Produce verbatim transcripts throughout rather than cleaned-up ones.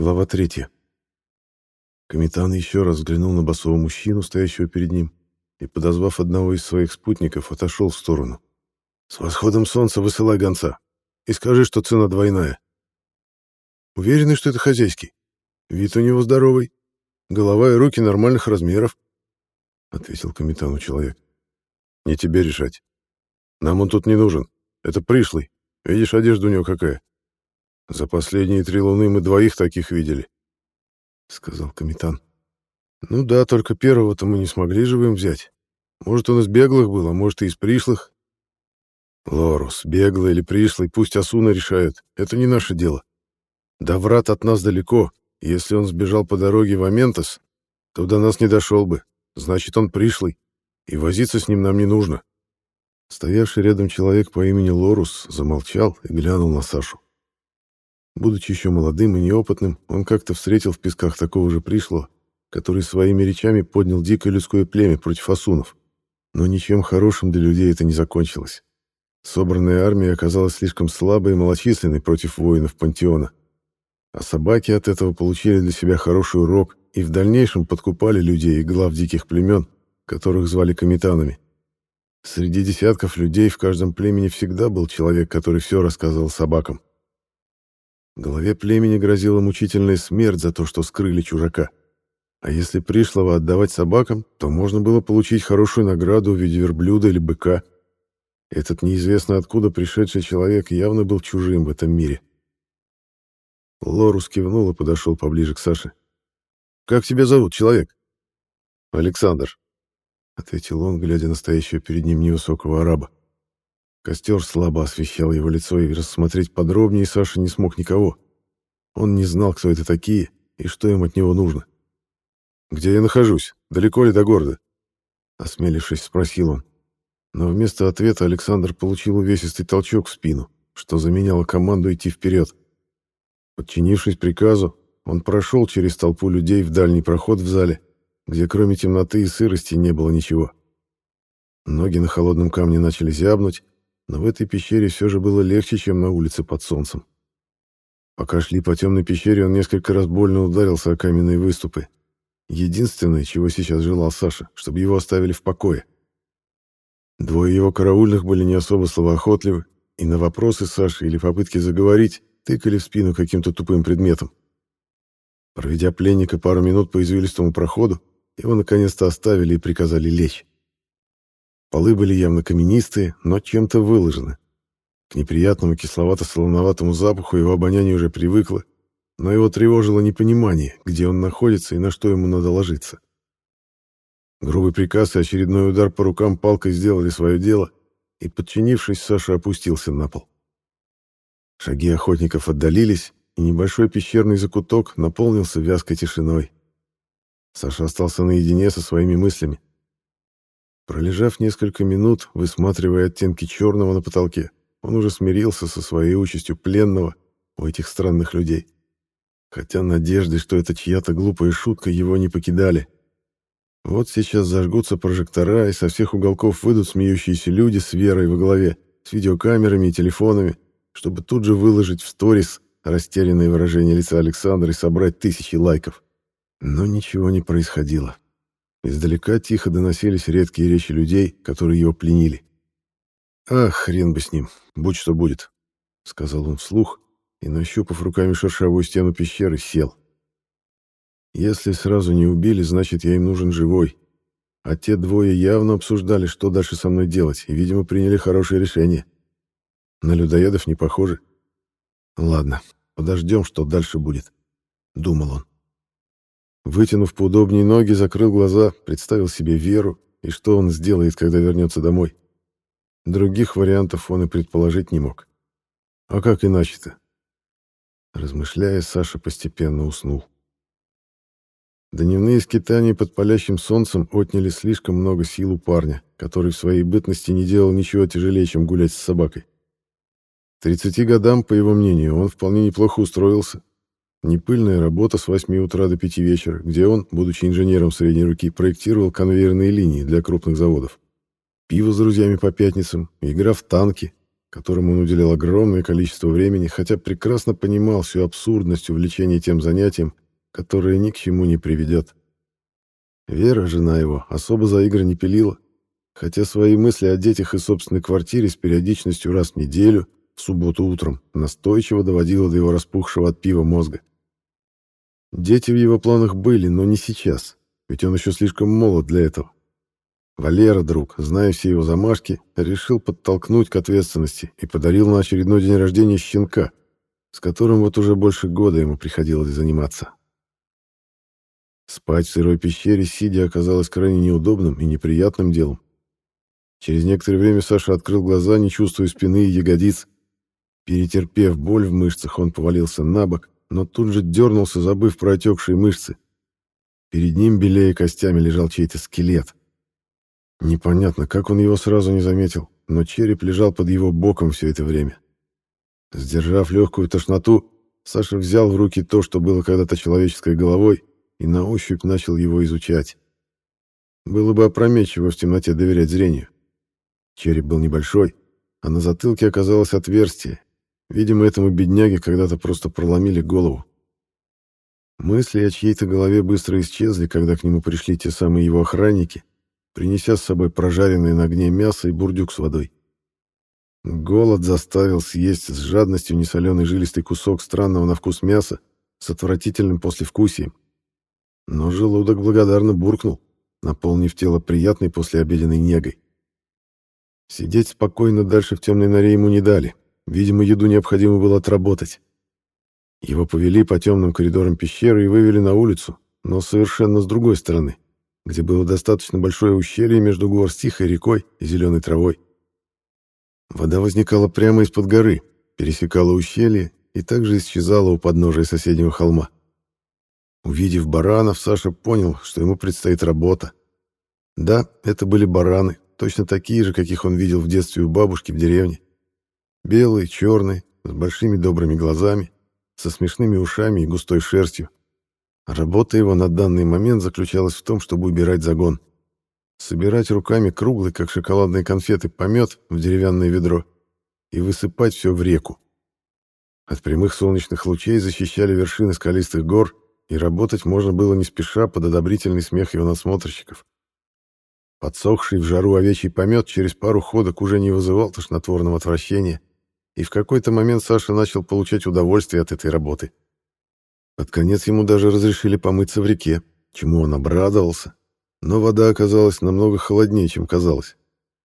Глава третья. Капитан еще раз взглянул на босого мужчину, стоящего перед ним, и, подозвав одного из своих спутников, отошел в сторону. «С восходом солнца высылай гонца и скажи, что цена двойная». «Уверены, что это хозяйский? Вид у него здоровый, голова и руки нормальных размеров», — ответил капитану человек. «Не тебе решать. Нам он тут не нужен. Это пришлый. Видишь, одежда у него какая. За последние три луны мы двоих таких видели», — сказал капитан. «Ну да, только первого-то мы не смогли живым взять. Может, он из беглых был, а может, и из пришлых». «Лорус, беглый или пришлый, пусть Асуна решают. Это не наше дело. До врат от нас далеко. Если он сбежал по дороге в Аментос, то до нас не дошел бы. Значит, он пришлый, и возиться с ним нам не нужно». Стоявший рядом человек по имени Лорус замолчал и глянул на Сашу. Будучи еще молодым и неопытным, он как-то встретил в песках такого же пришлого, который своими речами поднял дикое людское племя против асунов. Но ничем хорошим для людей это не закончилось. Собранная армия оказалась слишком слабой и малочисленной против воинов пантеона. А собаки от этого получили для себя хороший урок и в дальнейшем подкупали людей и глав диких племен, которых звали комитанами. Среди десятков людей в каждом племени всегда был человек, который все рассказывал собакам. Главе племени грозила мучительная смерть за то, что скрыли чужака. А если пришлого отдавать собакам, то можно было получить хорошую награду в виде верблюда или быка. Этот неизвестно откуда пришедший человек явно был чужим в этом мире. Лорус кивнул и подошел поближе к Саше. «Как тебя зовут, человек?» «Александр», — ответил он, глядя на стоящего перед ним невысокого араба. Костер слабо освещал его лицо, и рассмотреть подробнее Саша не смог никого. Он не знал, кто это такие и что им от него нужно. «Где я нахожусь? Далеко ли до города?» Осмелившись, спросил он. Но вместо ответа Александр получил увесистый толчок в спину, что заменяло команду идти вперед. Подчинившись приказу, он прошел через толпу людей в дальний проход в зале, где кроме темноты и сырости не было ничего. Ноги на холодном камне начали зябнуть, но в этой пещере все же было легче, чем на улице под солнцем. Пока шли по темной пещере, он несколько раз больно ударился о каменные выступы. Единственное, чего сейчас желал Саша, чтобы его оставили в покое. Двое его караульных были не особо словоохотливы, и на вопросы Саши или попытки заговорить тыкали в спину каким-то тупым предметом. Проведя пленника пару минут по извилистому проходу, его наконец-то оставили и приказали лечь. Полы были явно каменистые, но чем-то выложены. К неприятному кисловато-солоноватому запаху его обоняние уже привыкло, но его тревожило непонимание, где он находится и на что ему надо ложиться. Грубый приказ и очередной удар по рукам палкой сделали свое дело, и, подчинившись, Саша опустился на пол. Шаги охотников отдалились, и небольшой пещерный закуток наполнился вязкой тишиной. Саша остался наедине со своими мыслями. Пролежав несколько минут, высматривая оттенки черного на потолке, он уже смирился со своей участью пленного у этих странных людей. Хотя надежды, что это чья-то глупая шутка, его не покидали. Вот сейчас зажгутся прожектора, и со всех уголков выйдут смеющиеся люди с Верой во главе, с видеокамерами и телефонами, чтобы тут же выложить в сторис растерянное выражение лица Александра и собрать тысячи лайков. Но ничего не происходило. Издалека тихо доносились редкие речи людей, которые его пленили. «Ах, хрен бы с ним, будь что будет», — сказал он вслух и, нащупав руками шершавую стену пещеры, сел. «Если сразу не убили, значит, я им нужен живой. А те двое явно обсуждали, что дальше со мной делать, и, видимо, приняли хорошее решение. На людоедов не похоже. Ладно, подождем, что дальше будет», — думал он. Вытянув поудобнее ноги, закрыл глаза, представил себе Веру и что он сделает, когда вернется домой. Других вариантов он и предположить не мог. А как иначе-то? Размышляя, Саша постепенно уснул. Дневные скитания под палящим солнцем отняли слишком много сил у парня, который в своей бытности не делал ничего тяжелее, чем гулять с собакой. К тридцати годам, по его мнению, он вполне неплохо устроился. Непыльная работа с восьми утра до пяти вечера, где он, будучи инженером средней руки, проектировал конвейерные линии для крупных заводов. Пиво с друзьями по пятницам, игра в танки, которому он уделял огромное количество времени, хотя прекрасно понимал всю абсурдность увлечения тем занятием, которое ни к чему не приведет. Вера, жена его, особо за игры не пилила, хотя свои мысли о детях и собственной квартире с периодичностью раз в неделю, в субботу утром, настойчиво доводила до его распухшего от пива мозга. Дети в его планах были, но не сейчас, ведь он еще слишком молод для этого. Валера, друг, зная все его замашки, решил подтолкнуть к ответственности и подарил на очередной день рождения щенка, с которым вот уже больше года ему приходилось заниматься. Спать в сырой пещере сидя оказалось крайне неудобным и неприятным делом. Через некоторое время Саша открыл глаза, не чувствуя спины и ягодиц. Перетерпев боль в мышцах, он повалился на бок, но тут же дернулся, забыв про отекшие мышцы. Перед ним, белея костями, лежал чей-то скелет. Непонятно, как он его сразу не заметил, но череп лежал под его боком все это время. Сдержав легкую тошноту, Саша взял в руки то, что было когда-то человеческой головой, и на ощупь начал его изучать. Было бы опрометчиво в темноте доверять зрению. Череп был небольшой, а на затылке оказалось отверстие. Видимо, этому бедняге когда-то просто проломили голову. Мысли о чьей-то голове быстро исчезли, когда к нему пришли те самые его охранники, принеся с собой прожаренное на огне мясо и бурдюк с водой. Голод заставил съесть с жадностью несоленый жилистый кусок странного на вкус мяса с отвратительным послевкусием. Но желудок благодарно буркнул, наполнив тело приятной послеобеденной негой. Сидеть спокойно дальше в темной норе ему не дали. Видимо, еду необходимо было отработать. Его повели по темным коридорам пещеры и вывели на улицу, но совершенно с другой стороны, где было достаточно большое ущелье между гор с тихой рекой и зеленой травой. Вода возникала прямо из-под горы, пересекала ущелье и также исчезала у подножия соседнего холма. Увидев баранов, Саша понял, что ему предстоит работа. Да, это были бараны, точно такие же, каких он видел в детстве у бабушки в деревне. Белые, черные, с большими добрыми глазами, со смешными ушами и густой шерстью. Работа его на данный момент заключалась в том, чтобы убирать загон. Собирать руками круглый, как шоколадные конфеты, помет в деревянное ведро и высыпать все в реку. От прямых солнечных лучей защищали вершины скалистых гор, и работать можно было не спеша под одобрительный смех его надсмотрщиков. Подсохший в жару овечий помет через пару ходок уже не вызывал тошнотворного отвращения, и в какой-то момент Саша начал получать удовольствие от этой работы. Под конец ему даже разрешили помыться в реке, чему он обрадовался, но вода оказалась намного холоднее, чем казалось.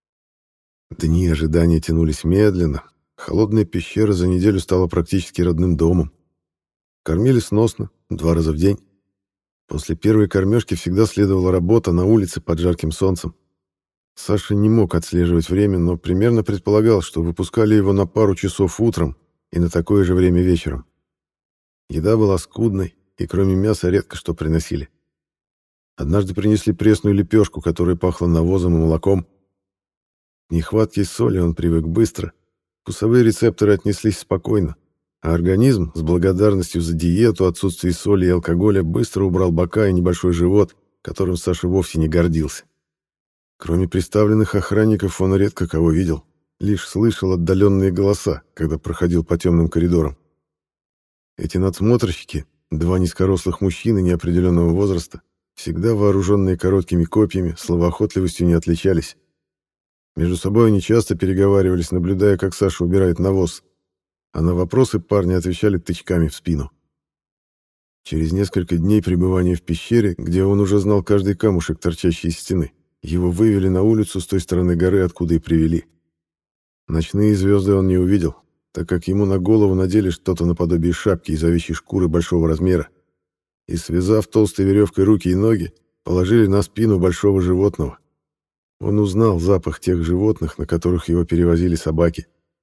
Дни ожидания тянулись медленно, холодная пещера за неделю стала практически родным домом. Кормили сносно, два раза в день. После первой кормежки всегда следовала работа на улице под жарким солнцем. Саша не мог отслеживать время, но примерно предполагал, что выпускали его на пару часов утром и на такое же время вечером. Еда была скудной, и кроме мяса редко что приносили. Однажды принесли пресную лепешку, которая пахла навозом и молоком. К нехватке соли он привык быстро, вкусовые рецепторы отнеслись спокойно, а организм, с благодарностью за диету, отсутствие соли и алкоголя, быстро убрал бока и небольшой живот, которым Саша вовсе не гордился. Кроме представленных охранников он редко кого видел, лишь слышал отдаленные голоса, когда проходил по темным коридорам. Эти надсмотрщики, два низкорослых мужчины неопределенного возраста, всегда вооруженные короткими копьями, словоохотливостью не отличались. Между собой они часто переговаривались, наблюдая, как Саша убирает навоз, а на вопросы парни отвечали тычками в спину. Через несколько дней пребывания в пещере, где он уже знал каждый камушек, торчащий из стены, его вывели на улицу с той стороны горы, откуда и привели. Ночные звезды он не увидел, так как ему на голову надели что-то наподобие шапки из овечьей шкуры большого размера и, связав толстой веревкой руки и ноги, положили на спину большого животного. Он узнал запах тех животных, на которых его перевозили собаки.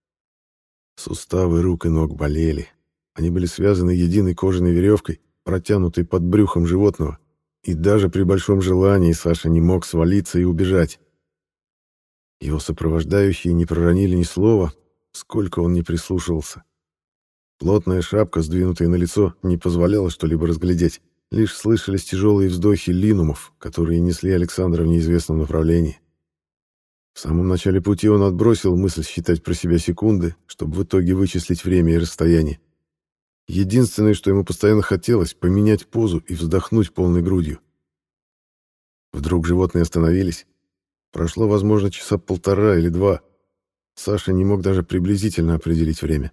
Суставы рук и ног болели. Они были связаны единой кожаной веревкой, протянутой под брюхом животного, и даже при большом желании Саша не мог свалиться и убежать. Его сопровождающие не проронили ни слова, сколько он не прислушивался. Плотная шапка, сдвинутая на лицо, не позволяла что-либо разглядеть. Лишь слышались тяжелые вздохи линумов, которые несли Александра в неизвестном направлении. В самом начале пути он отбросил мысль считать про себя секунды, чтобы в итоге вычислить время и расстояние. Единственное, что ему постоянно хотелось — поменять позу и вздохнуть полной грудью. Вдруг животные остановились. Прошло, возможно, часа полтора или два. Саша не мог даже приблизительно определить время.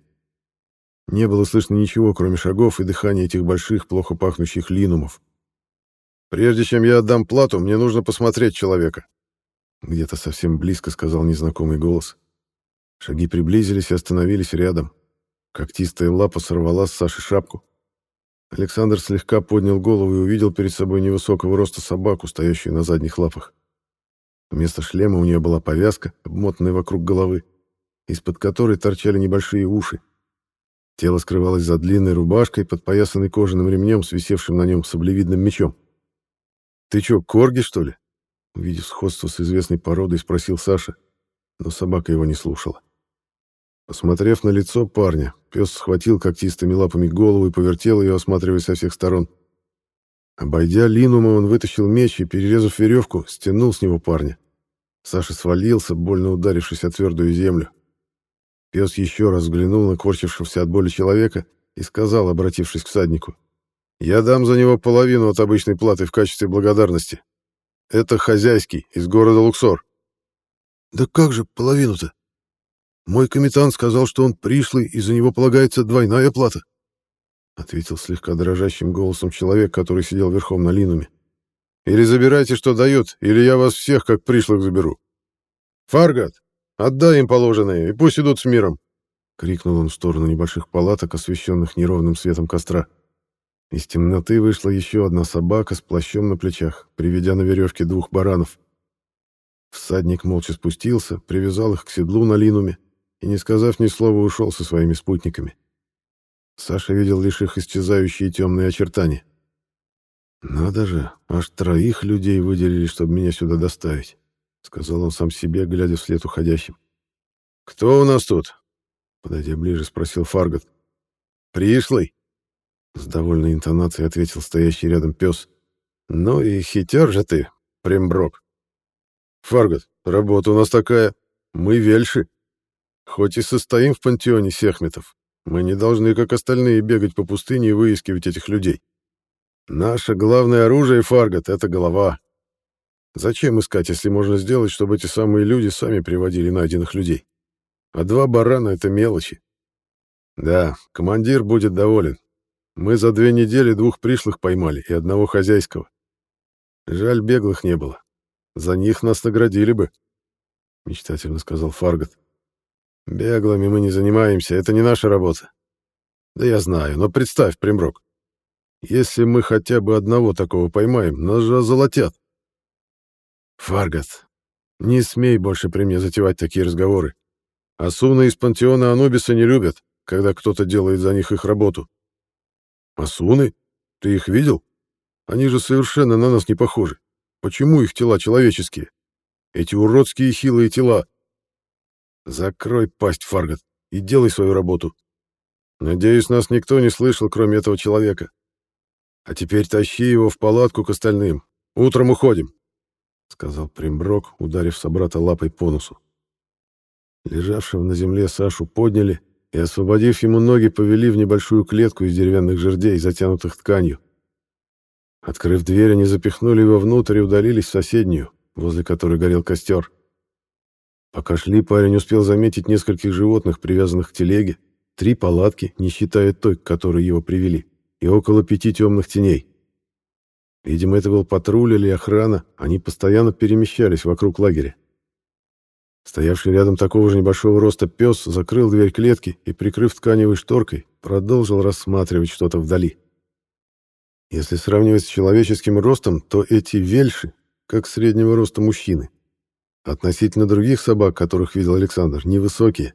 Не было слышно ничего, кроме шагов и дыхания этих больших, плохо пахнущих линумов. «Прежде чем я отдам плату, мне нужно посмотреть человека», — где-то совсем близко сказал незнакомый голос. Шаги приблизились и остановились рядом. Когтистая лапа сорвала с Саши шапку. Александр слегка поднял голову и увидел перед собой невысокого роста собаку, стоящую на задних лапах. Вместо шлема у нее была повязка, обмотанная вокруг головы, из-под которой торчали небольшие уши. Тело скрывалось за длинной рубашкой, подпоясанной кожаным ремнем с висевшим на нем саблевидным мечом. «Ты чё, корги, что ли?» Увидев сходство с известной породой, спросил Саша, но собака его не слушала. Посмотрев на лицо парня, пес схватил когтистыми лапами голову и повертел ее, осматривая со всех сторон. Обойдя линума, он вытащил меч и, перерезав веревку, стянул с него парня. Саша свалился, больно ударившись о твердую землю. Пес еще раз взглянул на корчившегося от боли человека и сказал, обратившись к всаднику: «Я дам за него половину от обычной платы в качестве благодарности. Это хозяйский, из города Луксор». «Да как же половину-то? Мой комендант сказал, что он пришлый, и за него полагается двойная плата», — ответил слегка дрожащим голосом человек, который сидел верхом на линуме. «Или забирайте, что дают, или я вас всех, как пришлых, заберу. Фаргат, отдай им положенное, и пусть идут с миром», — крикнул он в сторону небольших палаток, освещенных неровным светом костра. Из темноты вышла еще одна собака с плащом на плечах, приведя на веревке двух баранов. Всадник молча спустился, привязал их к седлу на линуме и, не сказав ни слова, ушел со своими спутниками. Саша видел лишь их исчезающие темные очертания. «Надо же, аж троих людей выделили, чтобы меня сюда доставить», — сказал он сам себе, глядя вслед уходящим. «Кто у нас тут?» — подойдя ближе, спросил Фаргат. «Пришлый», — с довольной интонацией ответил стоящий рядом пес. «Ну и хитер же ты, Примброк. Фаргат, работа у нас такая. Мы вельши. Хоть и состоим в пантеоне сехметов, мы не должны, как остальные, бегать по пустыне и выискивать этих людей. Наше главное оружие, Фаргат, — это голова. Зачем искать, если можно сделать, чтобы эти самые люди сами приводили найденных людей? А два барана — это мелочи. Да, командир будет доволен. Мы за две недели двух пришлых поймали и одного хозяйского. Жаль, беглых не было. За них нас наградили бы», — мечтательно сказал Фаргат. «Беглыми мы не занимаемся, это не наша работа». «Да я знаю, но представь, Примброк, если мы хотя бы одного такого поймаем, нас же озолотят». «Фаргат, не смей больше при мне затевать такие разговоры. Асуны из пантеона Анубиса не любят, когда кто-то делает за них их работу». «Асуны? Ты их видел? Они же совершенно на нас не похожи. Почему их тела человеческие? Эти уродские хилые тела». «Закрой пасть, Фаргат, и делай свою работу. Надеюсь, нас никто не слышал, кроме этого человека. А теперь тащи его в палатку к остальным. Утром уходим», — сказал Примброк, ударив собрата лапой по носу. Лежавшего на земле Сашу подняли и, освободив ему ноги, повели в небольшую клетку из деревянных жердей, затянутых тканью. Открыв дверь, они запихнули его внутрь и удалились в соседнюю, возле которой горел костер. Пока шли, парень успел заметить нескольких животных, привязанных к телеге, три палатки, не считая той, к которой его привели, и около пяти темных теней. Видимо, это был патруль или охрана, они постоянно перемещались вокруг лагеря. Стоявший рядом такого же небольшого роста пес закрыл дверь клетки и, прикрыв тканевой шторкой, продолжил рассматривать что-то вдали. Если сравнивать с человеческим ростом, то эти вельши как среднего роста мужчины. Относительно других собак, которых видел Александр, невысокие.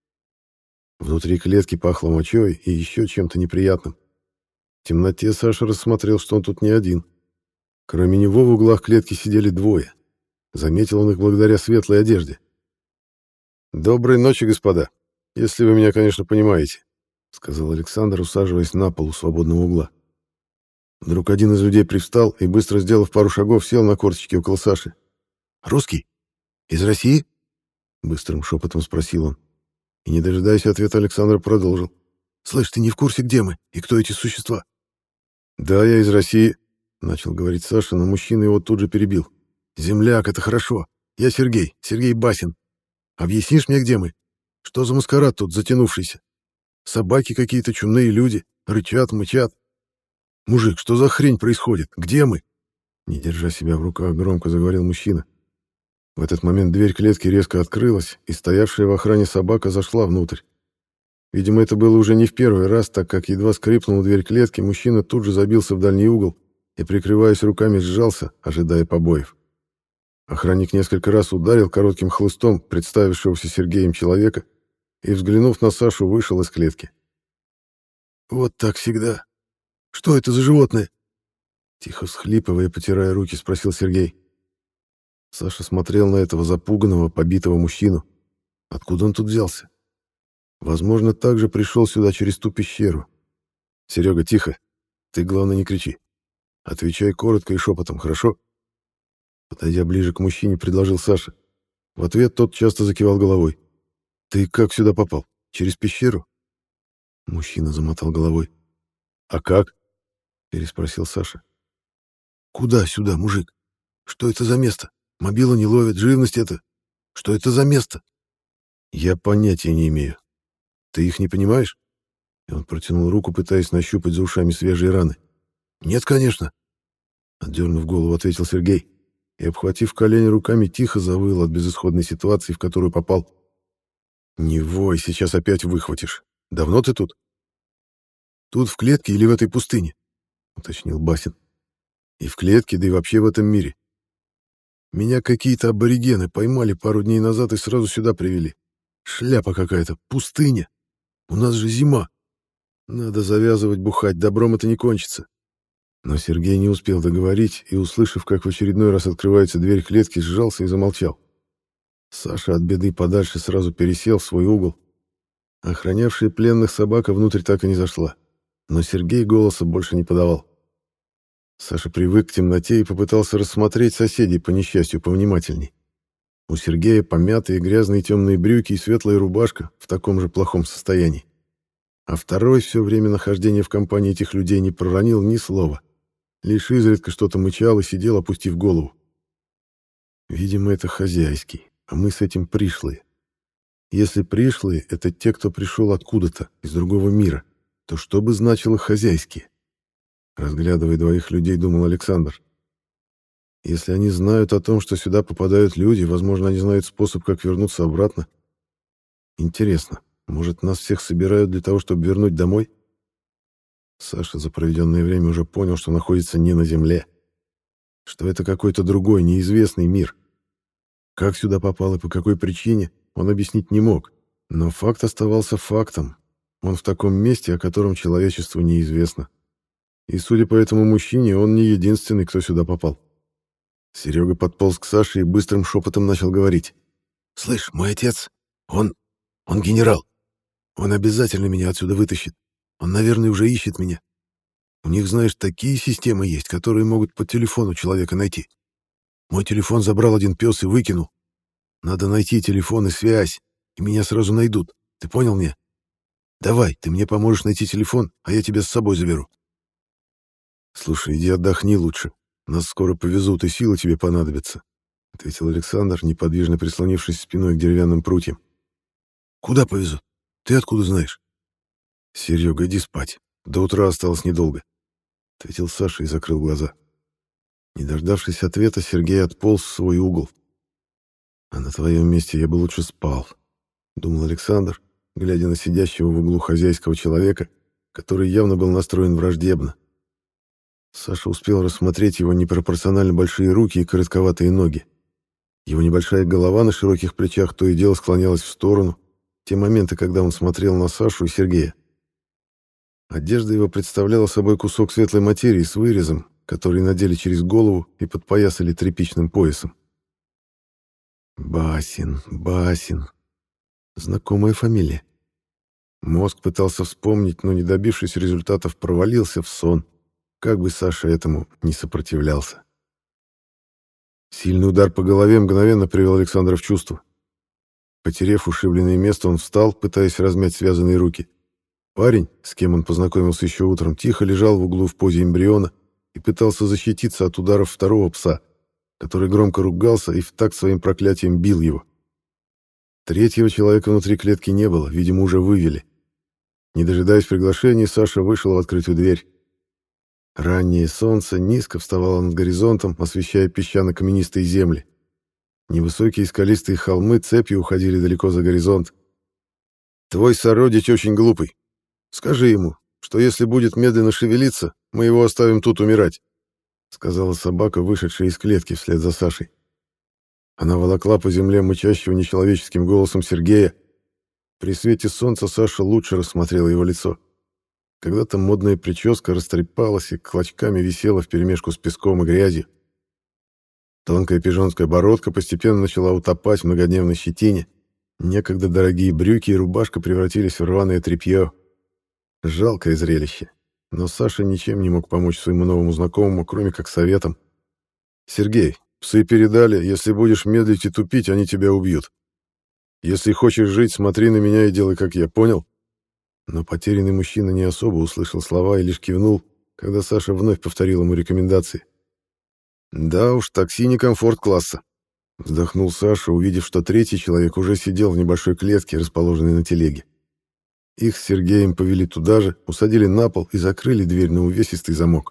Внутри клетки пахло мочой и еще чем-то неприятным. В темноте Саша рассмотрел, что он тут не один. Кроме него в углах клетки сидели двое. Заметил он их благодаря светлой одежде. «Доброй ночи, господа, если вы меня, конечно, понимаете», — сказал Александр, усаживаясь на пол у свободного угла. Вдруг один из людей привстал и, быстро сделав пару шагов, сел на корточки около Саши. «Русский? Из России?» быстрым шепотом спросил он. И, не дожидаясь ответа, Александр продолжил. «Слышь, ты не в курсе, где мы и кто эти существа?» «Да, я из России», — начал говорить Саша, но мужчина его тут же перебил. «Земляк, это хорошо. Я Сергей, Сергей Басин. Объяснишь мне, где мы? Что за маскарад тут затянувшийся? Собаки какие-то, чумные люди, рычат, мычат. Мужик, что за хрень происходит? Где мы?» Не держа себя в руках, громко заговорил мужчина. В этот момент дверь клетки резко открылась, и стоявшая в охране собака зашла внутрь. Видимо, это было уже не в первый раз, так как едва скрипнула дверь клетки, мужчина тут же забился в дальний угол и, прикрываясь руками, сжался, ожидая побоев. Охранник несколько раз ударил коротким хлыстом представившегося Сергеем человека и, взглянув на Сашу, вышел из клетки. «Вот так всегда. Что это за животное?» Тихо всхлипывая, потирая руки, спросил Сергей. Саша смотрел на этого запуганного, побитого мужчину. Откуда он тут взялся? Возможно, также пришел сюда через ту пещеру. «Серега, тихо. Ты, главное, не кричи. Отвечай коротко и шепотом, хорошо?» Подойдя ближе к мужчине, предложил Саша. В ответ тот часто закивал головой. «Ты как сюда попал? Через пещеру?» Мужчина замотал головой. «А как?» — переспросил Саша. «Куда сюда, мужик? Что это за место? Мобила не ловит, живность это. Что это за место?» «Я понятия не имею. Ты их не понимаешь?» И он протянул руку, пытаясь нащупать за ушами свежие раны. «Нет, конечно», — отдернув голову, ответил Сергей и, обхватив колени руками, тихо завыл от безысходной ситуации, в которую попал. «Не вой, сейчас опять выхватишь. Давно ты тут?» «Тут в клетке или в этой пустыне?» — уточнил Басин. «И в клетке, да и вообще в этом мире. Меня какие-то аборигены поймали пару дней назад и сразу сюда привели. Шляпа какая-то, пустыня. У нас же зима. Надо завязывать бухать, добром это не кончится». Но Сергей не успел договорить и, услышав, как в очередной раз открывается дверь клетки, сжался и замолчал. Саша от беды подальше сразу пересел в свой угол. Охранявшая пленных собака внутрь так и не зашла. Но Сергей голоса больше не подавал. Саша привык к темноте и попытался рассмотреть соседей, по несчастью, повнимательней. У Сергея помятые грязные темные брюки и светлая рубашка в таком же плохом состоянии. А второй все время нахождения в компании этих людей не проронил ни слова. Лишь изредка что-то мычал и сидел, опустив голову. Видимо, это хозяйский, а мы с этим пришлые. Если пришлые — это те, кто пришел откуда-то, из другого мира, то что бы значило хозяйские? Разглядывая двоих людей, думал Александр. Если они знают о том, что сюда попадают люди, возможно, они знают способ, как вернуться обратно. Интересно, может, нас всех собирают для того, чтобы вернуть домой? Саша за проведенное время уже понял, что находится не на земле, что это какой-то другой, неизвестный мир. Как сюда попал и по какой причине, он объяснить не мог, но факт оставался фактом. Он в таком месте, о котором человечеству неизвестно. И, судя по этому мужчине, он не единственный, кто сюда попал. Серега подполз к Саше и быстрым шепотом начал говорить. «Слышь, мой отец, он... он генерал. Он обязательно меня отсюда вытащит. Он, наверное, уже ищет меня. У них, знаешь, такие системы есть, которые могут по телефону человека найти. Мой телефон забрал один пес и выкинул. Надо найти телефон и связь, и меня сразу найдут. Ты понял меня? Давай, ты мне поможешь найти телефон, а я тебя с собой заберу». «Слушай, иди отдохни лучше. Нас скоро повезут, и силы тебе понадобятся», — ответил Александр, неподвижно прислонившись спиной к деревянным прутьям. «Куда повезут? Ты откуда знаешь?» «Серега, иди спать. До утра осталось недолго», — ответил Саша и закрыл глаза. Не дождавшись ответа, Сергей отполз в свой угол. «А на твоем месте я бы лучше спал», — думал Александр, глядя на сидящего в углу хозяйского человека, который явно был настроен враждебно. Саша успел рассмотреть его непропорционально большие руки и коротковатые ноги. Его небольшая голова на широких плечах то и дело склонялась в сторону, те моменты, когда он смотрел на Сашу и Сергея. Одежда его представляла собой кусок светлой материи с вырезом, который надели через голову и подпоясали тряпичным поясом. Басин, Басин. Знакомая фамилия. Мозг пытался вспомнить, но, не добившись результатов, провалился в сон. Как бы Саша этому не сопротивлялся. Сильный удар по голове мгновенно привел Александра в чувство. Потерев ушибленное место, он встал, пытаясь размять связанные руки. Парень, с кем он познакомился еще утром, тихо лежал в углу в позе эмбриона и пытался защититься от ударов второго пса, который громко ругался и в такт своим проклятием бил его. Третьего человека внутри клетки не было, видимо, уже вывели. Не дожидаясь приглашения, Саша вышел в открытую дверь. Раннее солнце низко вставало над горизонтом, освещая песчано-каменистые земли. Невысокие скалистые холмы цепью уходили далеко за горизонт. «Твой сородич очень глупый. Скажи ему, что если будет медленно шевелиться, мы его оставим тут умирать», — сказала собака, вышедшая из клетки вслед за Сашей. Она волокла по земле мычащего нечеловеческим голосом Сергея. При свете солнца Саша лучше рассмотрела его лицо. Когда-то модная прическа растрепалась и клочками висела вперемешку с песком и грязью. Тонкая пижонская бородка постепенно начала утопать в многодневной щетине. Некогда дорогие брюки и рубашка превратились в рваное тряпье. Жалкое зрелище. Но Саша ничем не мог помочь своему новому знакомому, кроме как советом. «Сергей, псы передали, если будешь медлить и тупить, они тебя убьют. Если хочешь жить, смотри на меня и делай, как я, понял?» Но потерянный мужчина не особо услышал слова и лишь кивнул, когда Саша вновь повторил ему рекомендации. «Да уж, такси не комфорт-класса», — вздохнул Саша, увидев, что третий человек уже сидел в небольшой клетке, расположенной на телеге. Их с Сергеем повели туда же, усадили на пол и закрыли дверь на увесистый замок.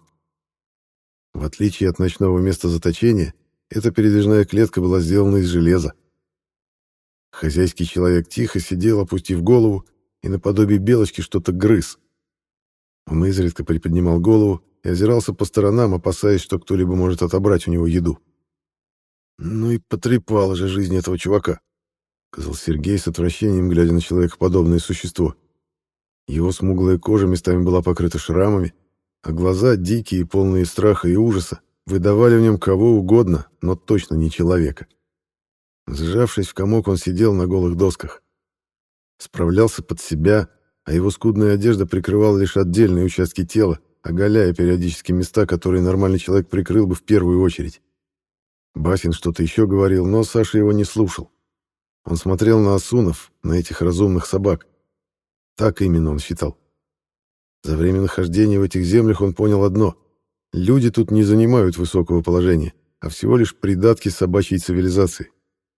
В отличие от ночного места заточения, эта передвижная клетка была сделана из железа. Хозяйский человек тихо сидел, опустив голову, и наподобие белочки что-то грыз. Он изредка приподнимал голову и озирался по сторонам, опасаясь, что кто-либо может отобрать у него еду. «Ну и потрепала же жизнь этого чувака», — сказал Сергей с отвращением, глядя на человекоподобное существо. Его смуглая кожа местами была покрыта шрамами, а глаза, дикие, полные страха и ужаса, выдавали в нем кого угодно, но точно не человека. Сжавшись в комок, он сидел на голых досках. Справлялся под себя, а его скудная одежда прикрывала лишь отдельные участки тела, оголяя периодически места, которые нормальный человек прикрыл бы в первую очередь. Басин что-то еще говорил, но Саша его не слушал. Он смотрел на осунов, на этих разумных собак. Так именно он считал. За время нахождения в этих землях он понял одно: люди тут не занимают высокого положения, а всего лишь придатки собачьей цивилизации.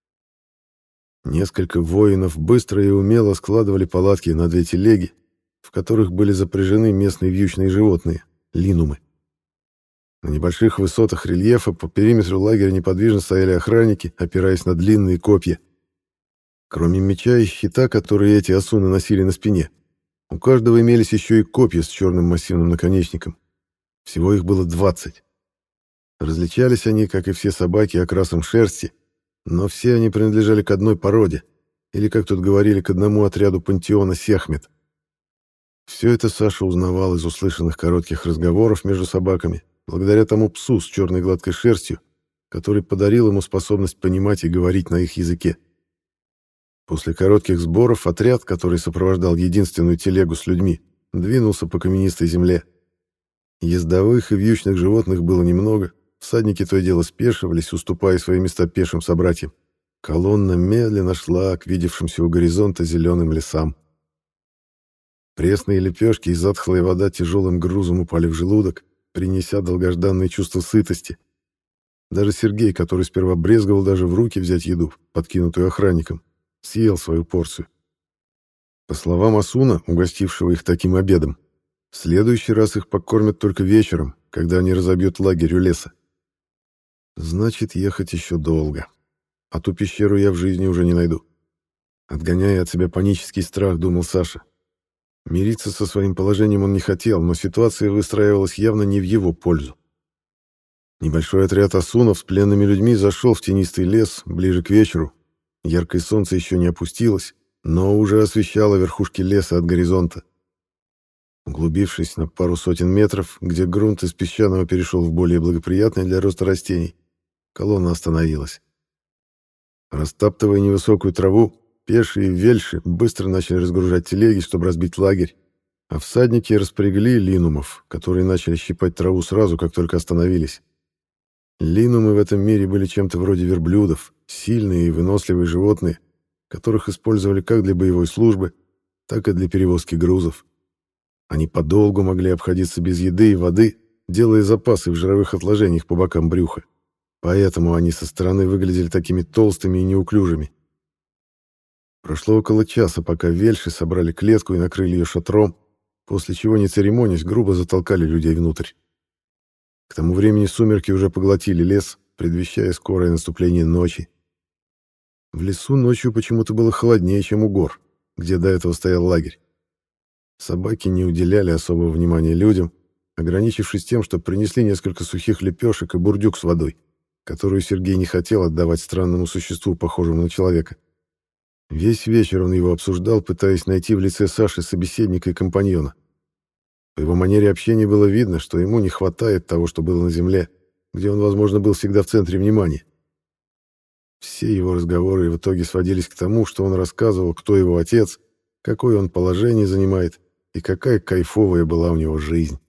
Несколько воинов быстро и умело складывали палатки на две телеги, в которых были запряжены местные вьючные животные — линумы. На небольших высотах рельефа по периметру лагеря неподвижно стояли охранники, опираясь на длинные копья. Кроме меча и щита, которые эти осуны носили на спине, у каждого имелись еще и копья с черным массивным наконечником. Всего их было двадцать. Различались они, как и все собаки, окрасом шерсти, но все они принадлежали к одной породе, или, как тут говорили, к одному отряду пантеона Сехмет. Все это Саша узнавал из услышанных коротких разговоров между собаками, благодаря тому псу с черной гладкой шерстью, который подарил ему способность понимать и говорить на их языке. После коротких сборов отряд, который сопровождал единственную телегу с людьми, двинулся по каменистой земле. Ездовых и вьючных животных было немного, всадники то и дело спешивались, уступая свои места пешим собратьям. Колонна медленно шла к видевшимся у горизонта зеленым лесам. Пресные лепешки и затхлая вода тяжелым грузом упали в желудок, принеся долгожданное чувство сытости. Даже Сергей, который сперва брезговал даже в руки взять еду, подкинутую охранником, съел свою порцию. По словам Асуна, угостившего их таким обедом, в следующий раз их покормят только вечером, когда они разобьют лагерь у леса. Значит, ехать еще долго. А ту пещеру я в жизни уже не найду. Отгоняя от себя панический страх, думал Саша. Мириться со своим положением он не хотел, но ситуация выстраивалась явно не в его пользу. Небольшой отряд асунов с пленными людьми зашел в тенистый лес ближе к вечеру. Яркое солнце еще не опустилось, но уже освещало верхушки леса от горизонта. Углубившись на пару сотен метров, где грунт из песчаного перешел в более благоприятный для роста растений, колонна остановилась. Растаптывая невысокую траву, пешие вельши быстро начали разгружать телеги, чтобы разбить лагерь, а всадники распрягли линумов, которые начали щипать траву сразу, как только остановились. Линумы в этом мире были чем-то вроде верблюдов, сильные и выносливые животные, которых использовали как для боевой службы, так и для перевозки грузов. Они подолгу могли обходиться без еды и воды, делая запасы в жировых отложениях по бокам брюха. Поэтому они со стороны выглядели такими толстыми и неуклюжими. Прошло около часа, пока вельши собрали клетку и накрыли ее шатром, после чего, не церемонясь, грубо затолкали людей внутрь. К тому времени сумерки уже поглотили лес, предвещая скорое наступление ночи. В лесу ночью почему-то было холоднее, чем у гор, где до этого стоял лагерь. Собаки не уделяли особого внимания людям, ограничившись тем, что принесли несколько сухих лепешек и бурдюк с водой, которую Сергей не хотел отдавать странному существу, похожему на человека. Весь вечер он его обсуждал, пытаясь найти в лице Саши собеседника и компаньона. По его манере общения было видно, что ему не хватает того, что было на земле, где он, возможно, был всегда в центре внимания. Все его разговоры в итоге сводились к тому, что он рассказывал, кто его отец, какое он положение занимает и какая кайфовая была у него жизнь.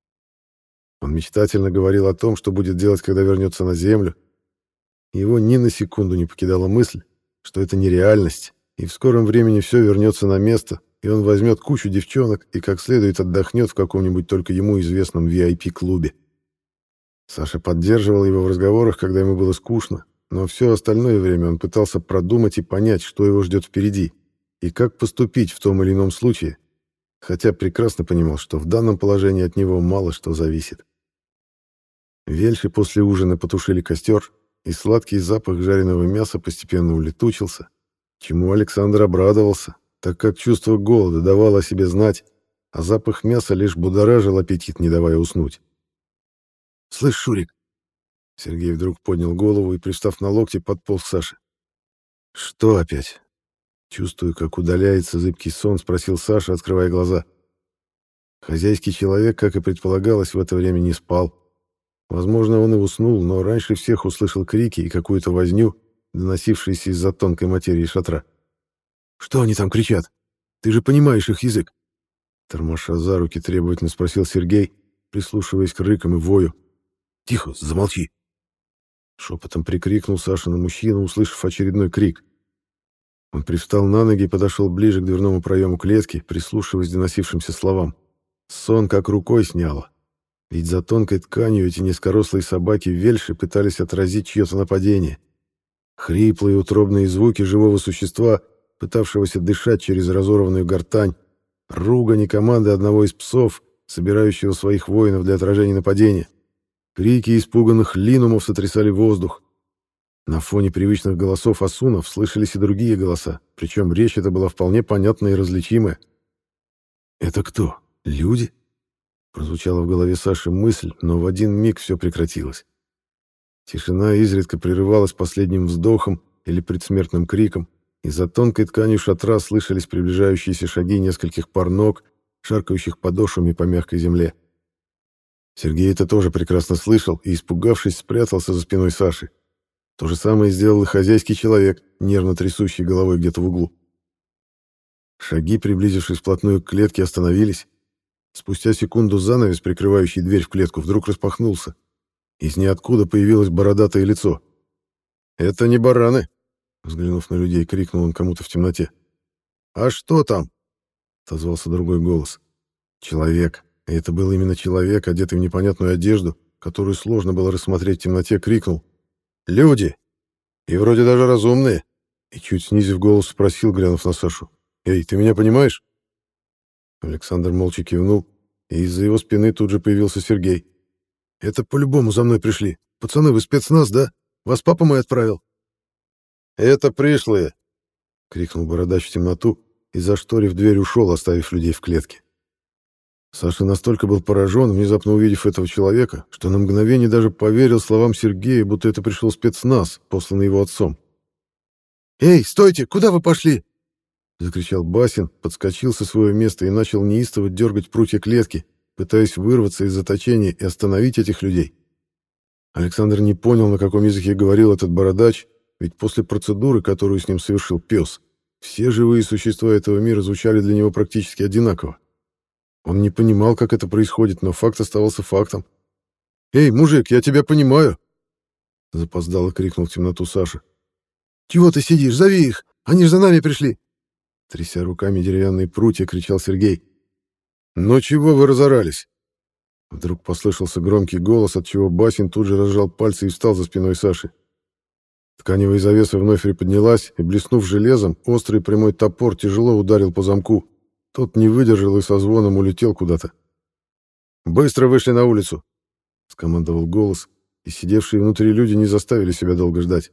Он мечтательно говорил о том, что будет делать, когда вернется на землю. Его ни на секунду не покидала мысль, что это не реальность, и в скором времени все вернется на место, и он возьмет кучу девчонок и как следует отдохнет в каком-нибудь только ему известном ви ай пи-клубе. Саша поддерживал его в разговорах, когда ему было скучно, но все остальное время он пытался продумать и понять, что его ждет впереди, и как поступить в том или ином случае, хотя прекрасно понимал, что в данном положении от него мало что зависит. Вельши после ужина потушили костер, и сладкий запах жареного мяса постепенно улетучился, чему Александр обрадовался, так как чувство голода давало о себе знать, а запах мяса лишь будоражил аппетит, не давая уснуть. «Слышь, Шурик!» Сергей вдруг поднял голову и, пристав на локти, подполз к Саше. «Что опять?» Чувствуя, как удаляется зыбкий сон, спросил Саша, открывая глаза. Хозяйский человек, как и предполагалось, в это время не спал. Возможно, он и уснул, но раньше всех услышал крики и какую-то возню, доносившиеся из-за тонкой материи шатра. «Что они там кричат? Ты же понимаешь их язык?» Тормоша за руки требовательно спросил Сергей, прислушиваясь к рыкам и вою. «Тихо, замолчи!» Шепотом прикрикнул Саша на мужчину, услышав очередной крик. Он привстал на ноги и подошел ближе к дверному проему клетки, прислушиваясь к доносившимся словам. Сон как рукой сняло. Ведь за тонкой тканью эти низкорослые собаки-вельши пытались отразить чье-то нападение. Хриплые утробные звуки живого существа, пытавшегося дышать через разорванную гортань, ругань и команды одного из псов, собирающего своих воинов для отражения нападения. Крики испуганных линумов сотрясали воздух. На фоне привычных голосов асунов слышались и другие голоса, причем речь эта была вполне понятная и различимая. «Это кто? Люди?» Прозвучала в голове Саши мысль, но в один миг все прекратилось. Тишина изредка прерывалась последним вздохом или предсмертным криком, и за тонкой тканью шатра слышались приближающиеся шаги нескольких пар ног, шаркающих подошвами по мягкой земле. Сергей это тоже прекрасно слышал и, испугавшись, спрятался за спиной Саши. То же самое сделал и хозяйский человек, нервно трясущий головой где-то в углу. Шаги, приблизившись вплотную к клетке, остановились. Спустя секунду занавес, прикрывающий дверь в клетку, вдруг распахнулся. Из ниоткуда появилось бородатое лицо. «Это не бараны!» Взглянув на людей, крикнул он кому-то в темноте. «А что там?» — отозвался другой голос. Человек. И это был именно человек, одетый в непонятную одежду, которую сложно было рассмотреть в темноте, крикнул. «Люди! И вроде даже разумные!» И чуть снизив голос спросил, глянув на Сашу. «Эй, ты меня понимаешь?» Александр молча кивнул, и из-за его спины тут же появился Сергей. «Это по-любому за мной пришли. Пацаны, вы спецназ, да? Вас папа мой отправил?» «Это пришлые!» — крикнул бородач в темноту и, зашторив дверь, ушел, оставив людей в клетке. Саша настолько был поражен, внезапно увидев этого человека, что на мгновение даже поверил словам Сергея, будто это пришел спецназ, посланный его отцом. «Эй, стойте! Куда вы пошли?» — закричал Басин, подскочил со своего места и начал неистово дергать прутья клетки, пытаясь вырваться из заточения и остановить этих людей. Александр не понял, на каком языке говорил этот бородач, ведь после процедуры, которую с ним совершил пес, все живые существа этого мира звучали для него практически одинаково. Он не понимал, как это происходит, но факт оставался фактом. «Эй, мужик, я тебя понимаю!» Запоздало крикнул в темноту Саша. «Чего ты сидишь? Зови их! Они же за нами пришли!» Тряся руками деревянные прутья, кричал Сергей. «Ну чего вы разорались?» Вдруг послышался громкий голос, отчего Басин тут же разжал пальцы и встал за спиной Саши. Тканевая завеса вновь приподнялась, и, блеснув железом, острый прямой топор тяжело ударил по замку. Тот не выдержал и со звоном улетел куда-то. «Быстро вышли на улицу!» — скомандовал голос, и сидевшие внутри люди не заставили себя долго ждать.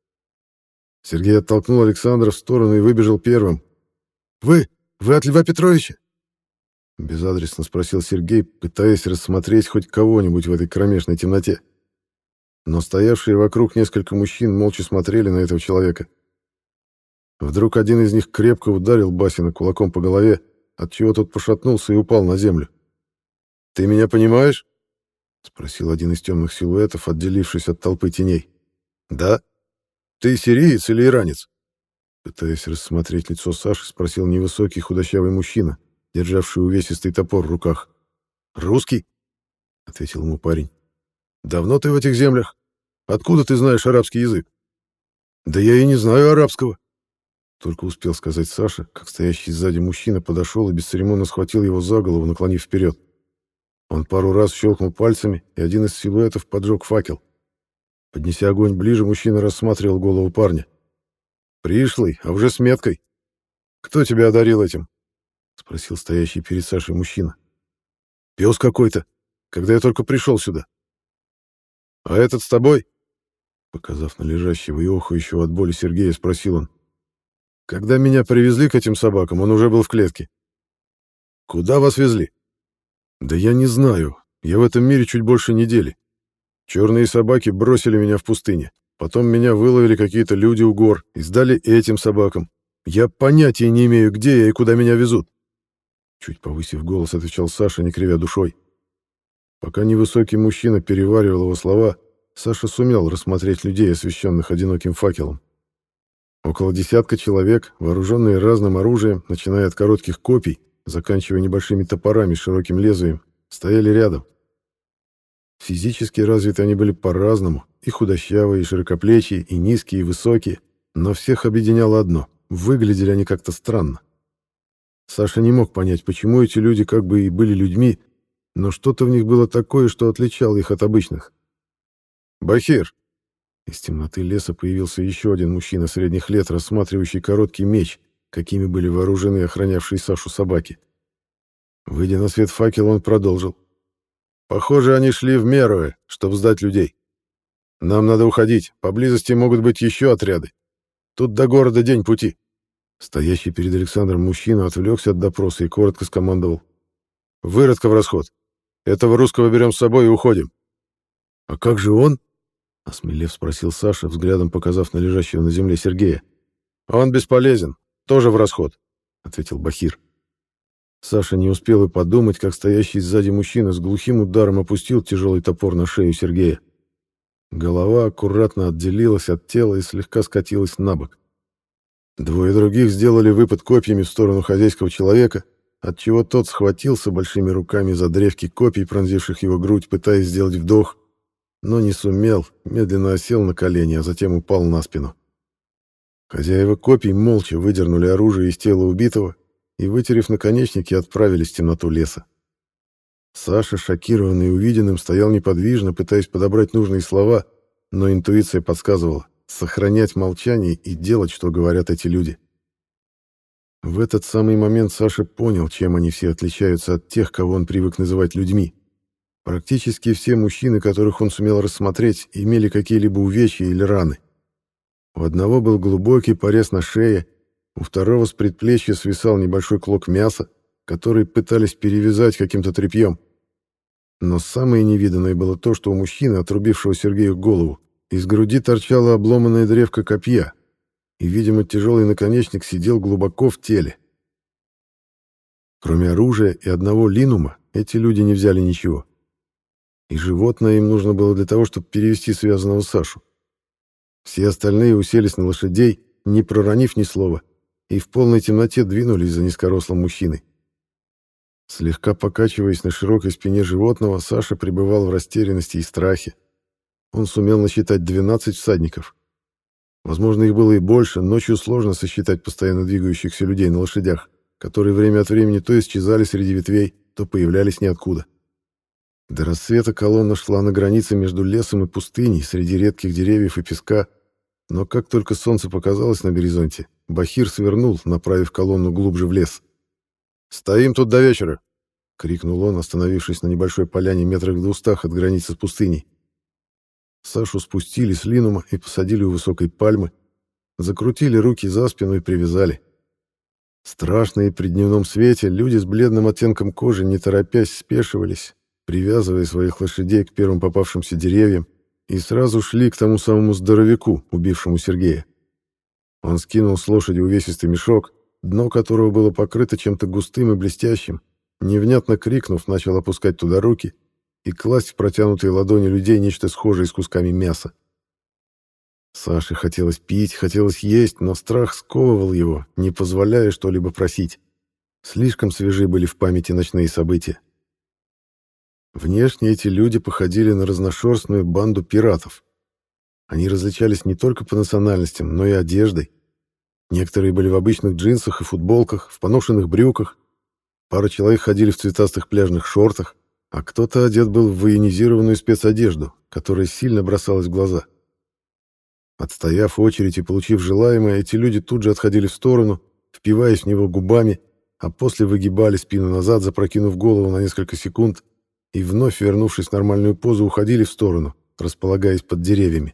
Сергей оттолкнул Александра в сторону и выбежал первым. «Вы? Вы от Льва Петровича?» — безадресно спросил Сергей, пытаясь рассмотреть хоть кого-нибудь в этой кромешной темноте. Но стоявшие вокруг несколько мужчин молча смотрели на этого человека. Вдруг один из них крепко ударил Басина кулаком по голове, отчего тот пошатнулся и упал на землю. «Ты меня понимаешь?» — спросил один из темных силуэтов, отделившись от толпы теней. «Да? Ты сириец или иранец?» Пытаясь рассмотреть лицо Саши, спросил невысокий худощавый мужчина, державший увесистый топор в руках. «Русский?» — ответил ему парень. «Давно ты в этих землях? Откуда ты знаешь арабский язык?» «Да я и не знаю арабского», — только успел сказать Саша, как стоящий сзади мужчина подошел и бесцеремонно схватил его за голову, наклонив вперед. Он пару раз щелкнул пальцами, и один из силуэтов поджег факел. Поднеся огонь ближе, мужчина рассматривал голову парня. «Пришлый, а уже с меткой. Кто тебя одарил этим?» — спросил стоящий перед Сашей мужчина. «Пес какой-то, когда я только пришел сюда». «А этот с тобой?» Показав на лежащего и охающего от боли Сергея, спросил он. «Когда меня привезли к этим собакам, он уже был в клетке». «Куда вас везли?» «Да я не знаю. Я в этом мире чуть больше недели. Черные собаки бросили меня в пустыне. Потом меня выловили какие-то люди у гор и сдали этим собакам. Я понятия не имею, где я и куда меня везут». Чуть повысив голос, отвечал Саша, не кривя душой. Пока невысокий мужчина переваривал его слова, Саша сумел рассмотреть людей, освещенных одиноким факелом. Около десятка человек, вооруженные разным оружием, начиная от коротких копий, заканчивая небольшими топорами с широким лезвием, стояли рядом. Физически развиты они были по-разному, и худощавые, и широкоплечие, и низкие, и высокие, но всех объединяло одно — выглядели они как-то странно. Саша не мог понять, почему эти люди как бы и были людьми, но что-то в них было такое, что отличало их от обычных. «Бахир!» Из темноты леса появился еще один мужчина средних лет, рассматривающий короткий меч, какими были вооружены охранявшие Сашу собаки. Выйдя на свет факела, он продолжил. «Похоже, они шли в Мерове, чтобы сдать людей. Нам надо уходить, поблизости могут быть еще отряды. Тут до города день пути». Стоящий перед Александром мужчина отвлекся от допроса и коротко скомандовал. «Выродка в расход. Этого русского берем с собой и уходим». «А как же он?» — осмелев спросил Саша, взглядом показав на лежащего на земле Сергея. «Он бесполезен. Тоже в расход», — ответил Бахир. Саша не успел и подумать, как стоящий сзади мужчина с глухим ударом опустил тяжелый топор на шею Сергея. Голова аккуратно отделилась от тела и слегка скатилась на бок. Двое других сделали выпад копьями в сторону хозяйского человека, отчего тот схватился большими руками за древки копий, пронзивших его грудь, пытаясь сделать вдох, но не сумел, медленно осел на колени, а затем упал на спину. Хозяева копий молча выдернули оружие из тела убитого и, вытерев наконечники, отправились в темноту леса. Саша, шокированный увиденным, стоял неподвижно, пытаясь подобрать нужные слова, но интуиция подсказывала — сохранять молчание и делать, что говорят эти люди. В этот самый момент Саша понял, чем они все отличаются от тех, кого он привык называть людьми. Практически все мужчины, которых он сумел рассмотреть, имели какие-либо увечья или раны. У одного был глубокий порез на шее, у второго с предплечья свисал небольшой клок мяса, который пытались перевязать каким-то тряпьем. Но самое невиданное было то, что у мужчины, отрубившего Сергею голову, из груди торчала обломанная древко копья, и, видимо, тяжелый наконечник сидел глубоко в теле. Кроме оружия и одного линума, эти люди не взяли ничего. И животное им нужно было для того, чтобы перевести связанного Сашу. Все остальные уселись на лошадей, не проронив ни слова, и в полной темноте двинулись за низкорослым мужчиной. Слегка покачиваясь на широкой спине животного, Саша пребывал в растерянности и страхе. Он сумел насчитать двенадцать всадников. Возможно, их было и больше, ночью сложно сосчитать постоянно двигающихся людей на лошадях, которые время от времени то исчезали среди ветвей, то появлялись ниоткуда. До рассвета колонна шла на границе между лесом и пустыней, среди редких деревьев и песка, но как только солнце показалось на горизонте, Бахир свернул, направив колонну глубже в лес. «Стоим тут до вечера!» — крикнул он, остановившись на небольшой поляне метрах в двухстах от границы с пустыней. Сашу спустили с линума и посадили у высокой пальмы, закрутили руки за спину и привязали. Страшные при дневном свете люди с бледным оттенком кожи, не торопясь, спешивались, привязывая своих лошадей к первым попавшимся деревьям, и сразу шли к тому самому здоровяку, убившему Сергея. Он скинул с лошади увесистый мешок, дно которого было покрыто чем-то густым и блестящим, невнятно крикнув, начал опускать туда руки и класть в протянутые ладони людей нечто схожее с кусками мяса. Саше хотелось пить, хотелось есть, но страх сковывал его, не позволяя что-либо просить. Слишком свежи были в памяти ночные события. Внешне эти люди походили на разношерстную банду пиратов. Они различались не только по национальностям, но и одеждой. Некоторые были в обычных джинсах и футболках, в поношенных брюках. Пара человек ходили в цветастых пляжных шортах, а кто-то одет был в военизированную спецодежду, которая сильно бросалась в глаза. Отстояв очередь и получив желаемое, эти люди тут же отходили в сторону, впиваясь в него губами, а после выгибали спину назад, запрокинув голову на несколько секунд, и вновь, вернувшись в нормальную позу, уходили в сторону, располагаясь под деревьями.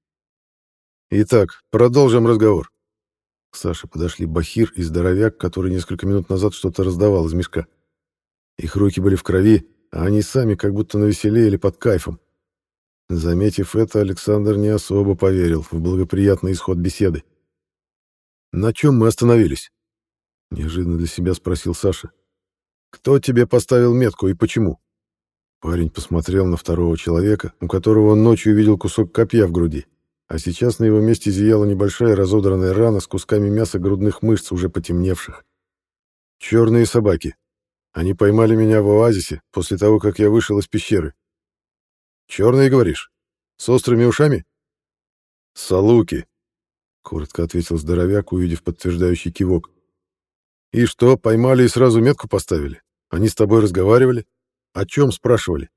«Итак, продолжим разговор». К Саше подошли Бахир и здоровяк, который несколько минут назад что-то раздавал из мешка. Их руки были в крови, а они сами как будто навеселе или под кайфом. Заметив это, Александр не особо поверил в благоприятный исход беседы. «На чем мы остановились?» — неожиданно для себя спросил Саша. «Кто тебе поставил метку и почему?» Парень посмотрел на второго человека, у которого он ночью увидел кусок копья в груди, а сейчас на его месте зияла небольшая разодранная рана с кусками мяса грудных мышц, уже потемневших. «Черные собаки. Они поймали меня в оазисе после того, как я вышел из пещеры». «Черные, говоришь? С острыми ушами?» «Салуки», — коротко ответил здоровяк, увидев подтверждающий кивок. «И что, поймали и сразу метку поставили? Они с тобой разговаривали? О чем спрашивали?»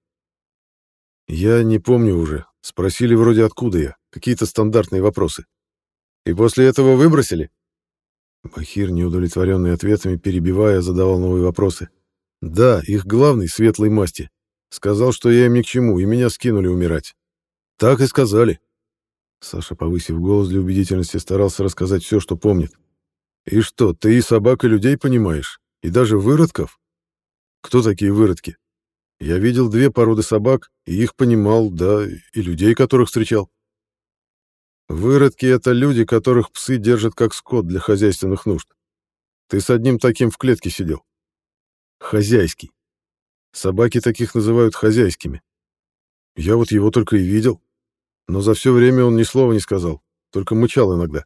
«Я не помню уже. Спросили вроде, откуда я. Какие-то стандартные вопросы. И после этого выбросили?» Бахир, неудовлетворенный ответами, перебивая, задавал новые вопросы. «Да, их главный, светлой масти. Сказал, что я им ни к чему, и меня скинули умирать. Так и сказали». Саша, повысив голос для убедительности, старался рассказать все, что помнит. «И что, ты и собак, и людей понимаешь? И даже выродков? Кто такие выродки? Я видел две породы собак, и их понимал, да, и людей, которых встречал. Выродки — это люди, которых псы держат как скот для хозяйственных нужд. Ты с одним таким в клетке сидел. Хозяйский. Собаки таких называют хозяйскими. Я вот его только и видел. Но за все время он ни слова не сказал, только мычал иногда».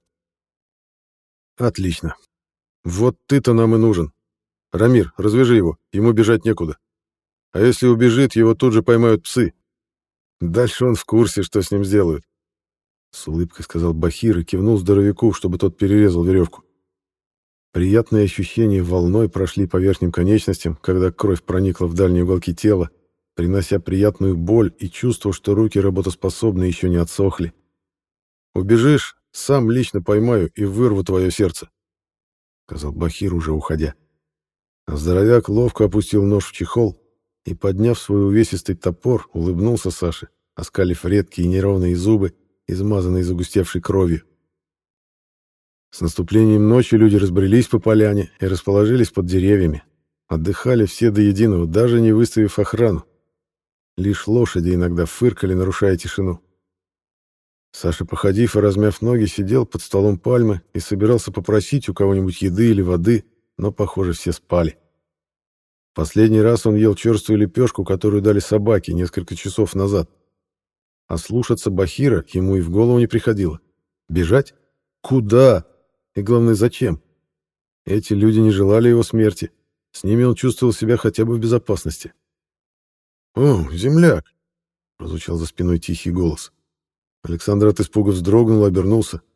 «Отлично. Вот ты-то нам и нужен. Рамир, развяжи его, ему бежать некуда. А если убежит, его тут же поймают псы. Дальше он в курсе, что с ним сделают», — с улыбкой сказал Бахир и кивнул здоровяку, чтобы тот перерезал веревку. Приятные ощущения волной прошли по верхним конечностям, когда кровь проникла в дальние уголки тела, принося приятную боль и чувство, что руки работоспособны еще не отсохли. «Убежишь, сам лично поймаю и вырву твое сердце», — сказал Бахир, уже уходя. А здоровяк ловко опустил нож в чехол и, подняв свой увесистый топор, улыбнулся Саше, оскалив редкие неровные зубы, измазанные загустевшей кровью. С наступлением ночи люди разбрелись по поляне и расположились под деревьями. Отдыхали все до единого, даже не выставив охрану. Лишь лошади иногда фыркали, нарушая тишину. Саша, походив и размяв ноги, сидел под столом пальмы и собирался попросить у кого-нибудь еды или воды, но, похоже, все спали. Последний раз он ел черствую лепешку, которую дали собаке несколько часов назад. А слушаться Бахира ему и в голову не приходило. Бежать? Куда? И главное, зачем? Эти люди не желали его смерти. С ними он чувствовал себя хотя бы в безопасности. «О, земляк!» — прозвучал за спиной тихий голос. Александр от испуга вздрогнул и обернулся.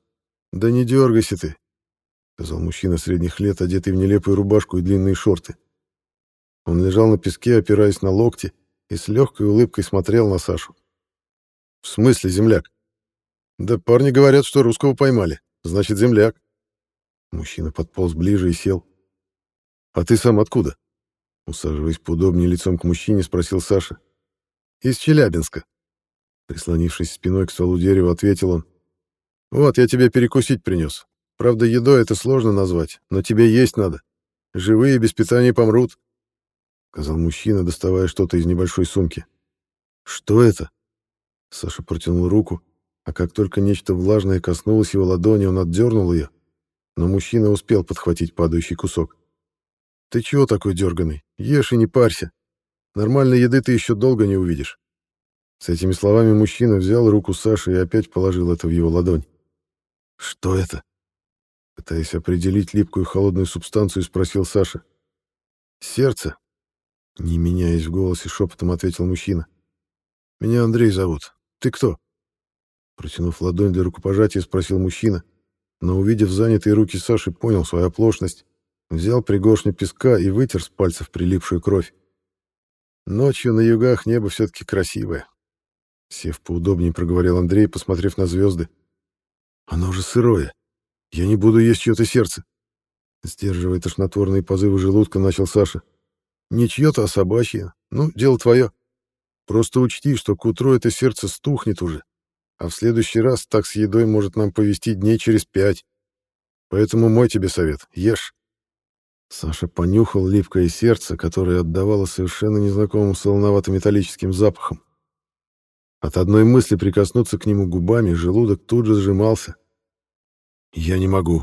«Да не дергайся ты», — сказал мужчина средних лет, одетый в нелепую рубашку и длинные шорты. Он лежал на песке, опираясь на локти, и с легкой улыбкой смотрел на Сашу. «В смысле земляк?» «Да парни говорят, что русского поймали. Значит, земляк». Мужчина подполз ближе и сел. «А ты сам откуда?» Усаживаясь поудобнее лицом к мужчине, спросил Саша. «Из Челябинска». Прислонившись спиной к стволу дерева, ответил он. «Вот, я тебе перекусить принес. Правда, едой это сложно назвать, но тебе есть надо. Живые без питания помрут», — сказал мужчина, доставая что-то из небольшой сумки. «Что это?» Саша протянул руку, а как только нечто влажное коснулось его ладони, он отдернул ее, но мужчина успел подхватить падающий кусок. «Ты чего такой дерганый? Ешь и не парься. Нормальной еды ты еще долго не увидишь». С этими словами мужчина взял руку Саши и опять положил это в его ладонь. «Что это?» Пытаясь определить липкую холодную субстанцию, спросил Саша. «Сердце», — не меняясь в голосе, шепотом ответил мужчина. «Меня Андрей зовут. Ты кто?» Протянув ладонь для рукопожатия, спросил мужчина, но, увидев занятые руки Саши, понял свою оплошность, взял пригоршню песка и вытер с пальцев прилипшую кровь. «Ночью на югах небо все-таки красивое», — сев поудобнее, проговорил Андрей, посмотрев на звезды. «Оно же сырое. Я не буду есть чье-то сердце», — сдерживая тошнотворные позывы желудка, начал Саша. «Не чье-то, а собачье. Ну, дело твое. Просто учти, что к утру это сердце стухнет уже, а в следующий раз так с едой может нам повезти дней через пять. Поэтому мой тебе совет — ешь». Саша понюхал липкое сердце, которое отдавало совершенно незнакомым солоновато-металлическим запахом. От одной мысли прикоснуться к нему губами желудок тут же сжимался. «Я не могу».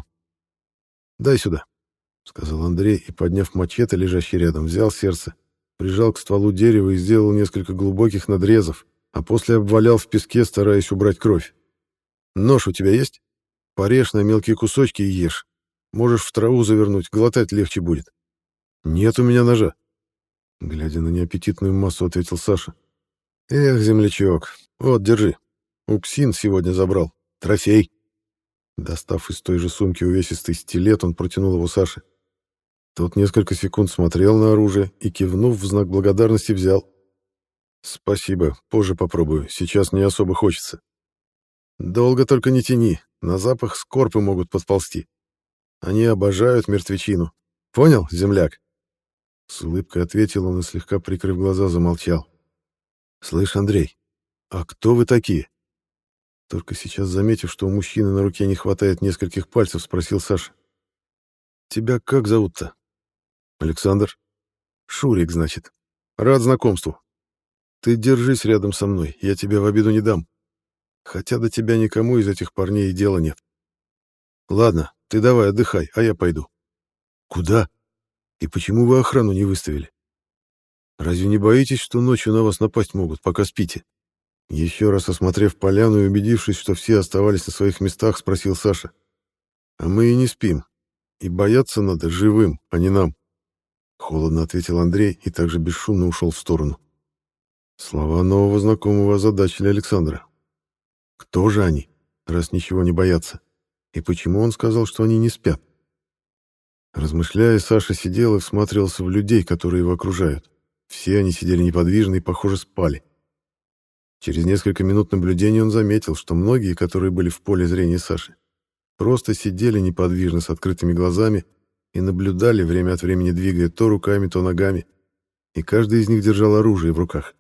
«Дай сюда», — сказал Андрей и, подняв мачете, лежащий рядом, взял сердце, прижал к стволу дерева и сделал несколько глубоких надрезов, а после обвалял в песке, стараясь убрать кровь. «Нож у тебя есть? Порежь на мелкие кусочки и ешь. Можешь в траву завернуть, глотать легче будет». «Нет у меня ножа», — глядя на неаппетитную массу, ответил Саша. «Эх, землячок, вот, держи. Уксин сегодня забрал. Трофей». Достав из той же сумки увесистый стилет, он протянул его Саше. Тот несколько секунд смотрел на оружие и, кивнув, в знак благодарности взял. «Спасибо, позже попробую, сейчас не особо хочется». «Долго только не тяни, на запах скорпы могут подползти. Они обожают мертвечину. Понял, земляк?» С улыбкой ответил он и, слегка прикрыв глаза, замолчал. «Слышь, Андрей, а кто вы такие?» Только сейчас, заметив, что у мужчины на руке не хватает нескольких пальцев, спросил Саша. «Тебя как зовут-то?» «Александр». «Шурик, значит. Рад знакомству. Ты держись рядом со мной, я тебя в обиду не дам. Хотя до тебя никому из этих парней и дела нет. Ладно, ты давай отдыхай, а я пойду». «Куда? И почему вы охрану не выставили? Разве не боитесь, что ночью на вас напасть могут, пока спите?» Еще раз осмотрев поляну и убедившись, что все оставались на своих местах, спросил Саша. «А мы и не спим. И бояться надо живым, а не нам», — холодно ответил Андрей и также бесшумно ушел в сторону. Слова нового знакомого озадачили Александра. Кто же они, раз ничего не боятся? И почему он сказал, что они не спят? Размышляя, Саша сидел и всматривался в людей, которые его окружают. Все они сидели неподвижно и, похоже, спали. Через несколько минут наблюдения он заметил, что многие, которые были в поле зрения Саши, просто сидели неподвижно с открытыми глазами и наблюдали, время от времени двигая то руками, то ногами, и каждый из них держал оружие в руках.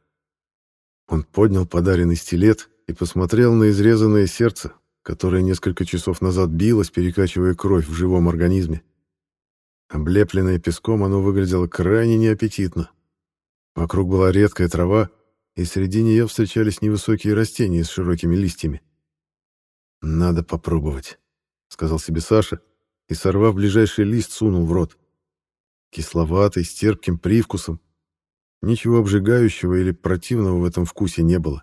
Он поднял подаренный стилет и посмотрел на изрезанное сердце, которое несколько часов назад билось, перекачивая кровь в живом организме. Облепленное песком, оно выглядело крайне неаппетитно. Вокруг была редкая трава, и среди нее встречались невысокие растения с широкими листьями. «Надо попробовать», — сказал себе Саша, и, сорвав ближайший лист, сунул в рот. Кисловатый, с терпким привкусом. Ничего обжигающего или противного в этом вкусе не было.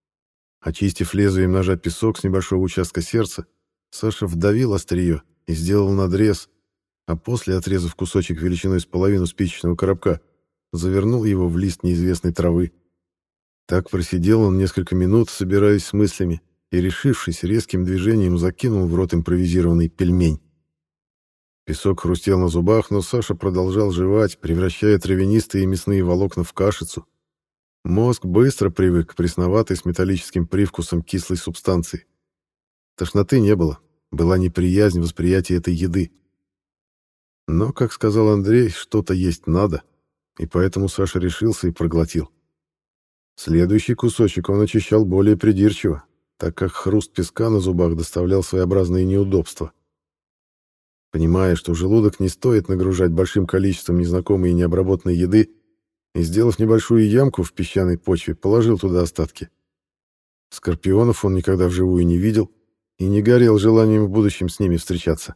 Очистив лезвием ножа песок с небольшого участка сердца, Саша вдавил острие и сделал надрез, а после, отрезав кусочек величиной с половину спичечного коробка, завернул его в лист неизвестной травы. Так просидел он несколько минут, собираясь с мыслями, и, решившись, резким движением закинул в рот импровизированный пельмень. Песок хрустел на зубах, но Саша продолжал жевать, превращая травянистые мясные волокна в кашицу. Мозг быстро привык к пресноватой с металлическим привкусом кислой субстанции. Тошноты не было, была неприязнь восприятия этой еды. Но, как сказал Андрей, что-то есть надо, и поэтому Саша решился и проглотил. Следующий кусочек он очищал более придирчиво, так как хруст песка на зубах доставлял своеобразные неудобства. Понимая, что желудок не стоит нагружать большим количеством незнакомой и необработанной еды, и, сделав небольшую ямку в песчаной почве, положил туда остатки. Скорпионов он никогда вживую не видел и не горел желанием в будущем с ними встречаться.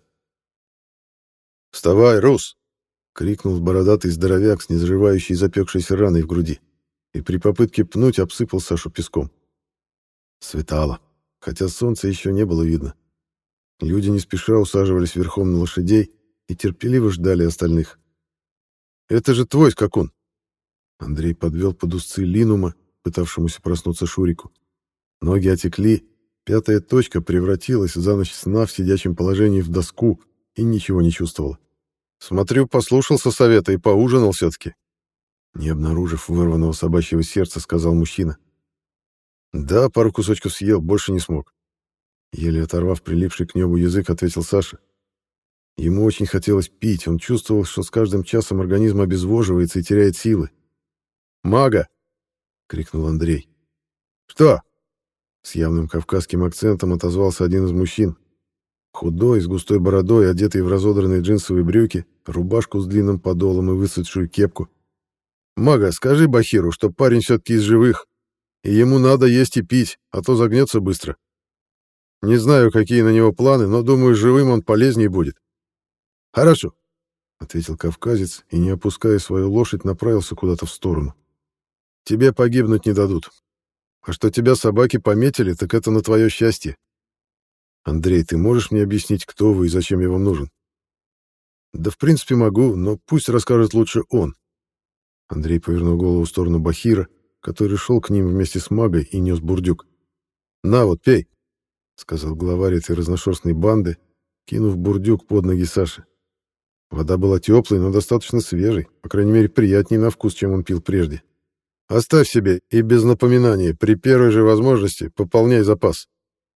«Вставай, Рус!» — крикнул бородатый здоровяк с незаживающей запекшейся раной в груди, и при попытке пнуть обсыпал Сашу песком. Светало, хотя солнца еще не было видно. Люди не спеша усаживались верхом на лошадей и терпеливо ждали остальных. «Это же твой скакун!» Андрей подвел под узцы линума, пытавшемуся проснуться Шурику. Ноги отекли, пятая точка превратилась за ночь сна в сидячем положении в доску и ничего не чувствовала. «Смотрю, послушался совета и поужинал все-таки», не обнаружив вырванного собачьего сердца, сказал мужчина. «Да, пару кусочков съел, больше не смог». Еле оторвав прилипший к небу язык, ответил Саша. Ему очень хотелось пить, он чувствовал, что с каждым часом организм обезвоживается и теряет силы. «Мага!» — крикнул Андрей. «Что?» — с явным кавказским акцентом отозвался один из мужчин. Худой, с густой бородой, одетый в разодранные джинсовые брюки, рубашку с длинным подолом и выцветшую кепку. «Мага, скажи Бахиру, что парень все-таки из живых, и ему надо есть и пить, а то загнется быстро. Не знаю, какие на него планы, но, думаю, живым он полезнее будет». «Хорошо», — ответил кавказец и, не опуская свою лошадь, направился куда-то в сторону. «Тебе погибнуть не дадут. А что тебя собаки пометили, так это на твое счастье. Андрей, ты можешь мне объяснить, кто вы и зачем я вам нужен?» «Да, в принципе, могу, но пусть расскажет лучше он». Андрей повернул голову в сторону Бахира, который шел к ним вместе с магой и нес бурдюк. «На вот, пей», — сказал главарь этой разношерстной банды, кинув бурдюк под ноги Саши. Вода была теплой, но достаточно свежей, по крайней мере, приятнее на вкус, чем он пил прежде. «Оставь себе и без напоминания, при первой же возможности пополняй запас».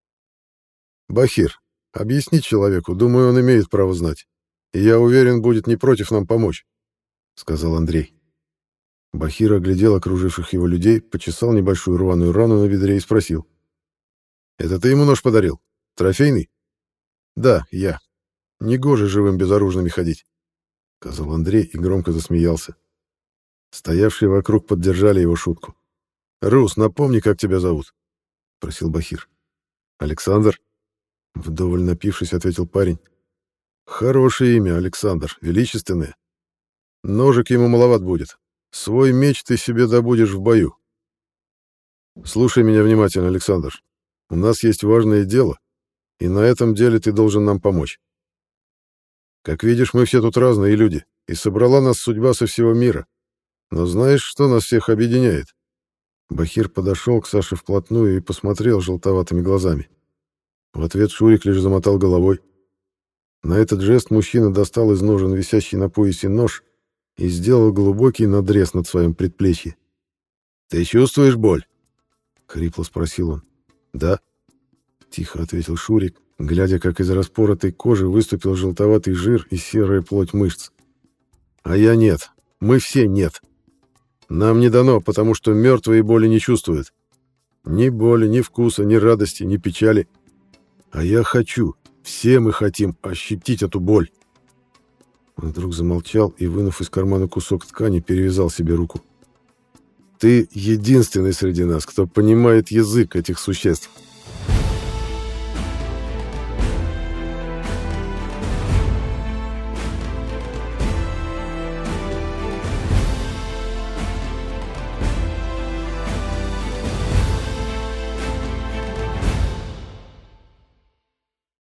«Бахир, объясни человеку, думаю, он имеет право знать, и я уверен, будет не против нам помочь», — сказал Андрей. Бахир оглядел окруживших его людей, почесал небольшую рваную рану на бедре и спросил. «Это ты ему нож подарил? Трофейный?» «Да, я. Негоже живым безоружными ходить», — сказал Андрей и громко засмеялся. Стоявшие вокруг поддержали его шутку. «Рус, напомни, как тебя зовут?» — просил Бахир. «Александр?» — вдоволь напившись, ответил парень. «Хорошее имя, Александр, величественное. Ножик ему маловат будет. Свой меч ты себе добудешь в бою. Слушай меня внимательно, Александр. У нас есть важное дело, и на этом деле ты должен нам помочь. Как видишь, мы все тут разные люди, и собрала нас судьба со всего мира. Но знаешь, что нас всех объединяет?» Бахир подошел к Саше вплотную и посмотрел желтоватыми глазами. В ответ Шурик лишь замотал головой. На этот жест мужчина достал из ножен висящий на поясе нож и сделал глубокий надрез над своим предплечьем. «Ты чувствуешь боль?» — хрипло спросил он. «Да», — тихо ответил Шурик, глядя, как из распоротой кожи выступил желтоватый жир и серая плоть мышц. «А я нет. Мы все нет. Нам не дано, потому что мертвые боли не чувствуют. Ни боли, ни вкуса, ни радости, ни печали. А я хочу, все мы хотим ощутить эту боль». Он вдруг замолчал и, вынув из кармана кусок ткани, перевязал себе руку. «Ты единственный среди нас, кто понимает язык этих существ.